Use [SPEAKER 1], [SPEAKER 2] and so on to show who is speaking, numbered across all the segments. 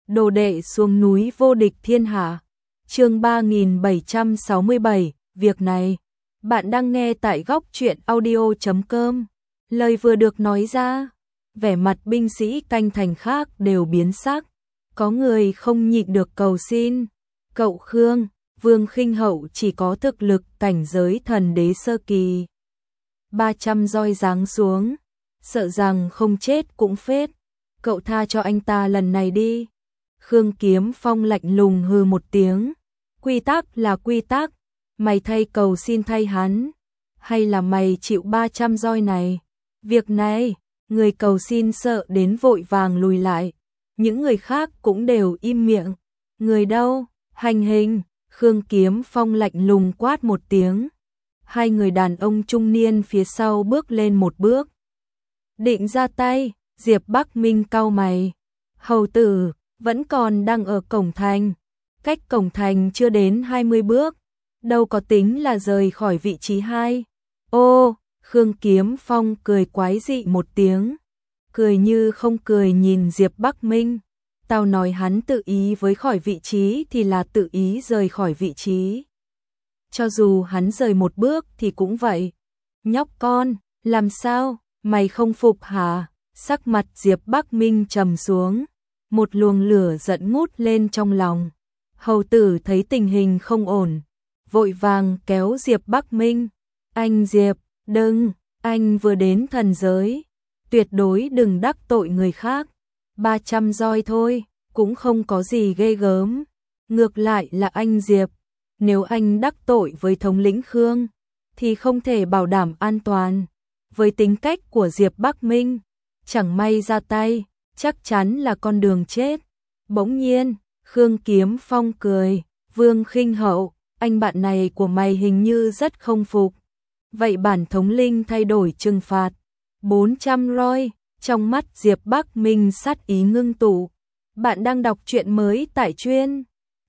[SPEAKER 1] Đồ đệ xuống núi vô địch thiên hạ. Chương 3767, việc này. Bạn đang nghe tại góc truyện audio.com. Lời vừa được nói ra, vẻ mặt binh sĩ canh thành khác đều biến sắc. Có người không nhịn được cầu xin. Cậu Khương, Vương Khinh Hậu chỉ có thực lực cảnh giới thần đế sơ kỳ. 300 roi giáng xuống, sợ rằng không chết cũng phết. Cậu tha cho anh ta lần này đi. Khương Kiếm Phong lạnh lùng hừ một tiếng. Quy tắc là quy tắc, mày thay cầu xin thay hắn, hay là mày chịu 300 roi này? Việc này, người cầu xin sợ đến vội vàng lùi lại, những người khác cũng đều im miệng. Người đâu? Hành hình, Khương Kiếm Phong lạnh lùng quát một tiếng. Hai người đàn ông trung niên phía sau bước lên một bước. Định ra tay, Diệp Bắc Minh cau mày. Hầu tử, vẫn còn đang ở cổng thành. Cách cổng thành chưa đến 20 bước. Đâu có tính là rời khỏi vị trí 2. Ô, Khương Kiếm Phong cười quái dị một tiếng. Cười như không cười nhìn Diệp Bắc Minh. Tao nói hắn tự ý với khỏi vị trí thì là tự ý rời khỏi vị trí. Cho dù hắn rời một bước thì cũng vậy. Nhóc con, làm sao, mày không phục hả? Sắc mặt Diệp Bắc Minh trầm xuống. Một luồng lửa giận ngút lên trong lòng. Hầu tử thấy tình hình không ổn, vội vàng kéo Diệp Bắc Minh. Anh Diệp, đừng, anh vừa đến thần giới. Tuyệt đối đừng đắc tội người khác. 300 roi thôi, cũng không có gì ghê gớm. Ngược lại là anh Diệp, nếu anh đắc tội với thống lĩnh Khương, thì không thể bảo đảm an toàn. Với tính cách của Diệp Bắc Minh, chẳng may ra tay, chắc chắn là con đường chết. Bỗng nhiên, Khương Kiếm Phong cười. Vương Khinh Hậu, anh bạn này của mày hình như rất không phục. Vậy bản thống linh thay đổi trừng phạt. 400 roi, trong mắt Diệp Bắc Minh sát ý ngưng tụ. Bạn đang đọc truyện mới tại truyện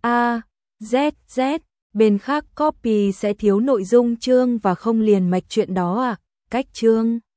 [SPEAKER 1] AZZ, bên khác copy sẽ thiếu nội dung chương và không liền mạch truyện đó à? Cách chương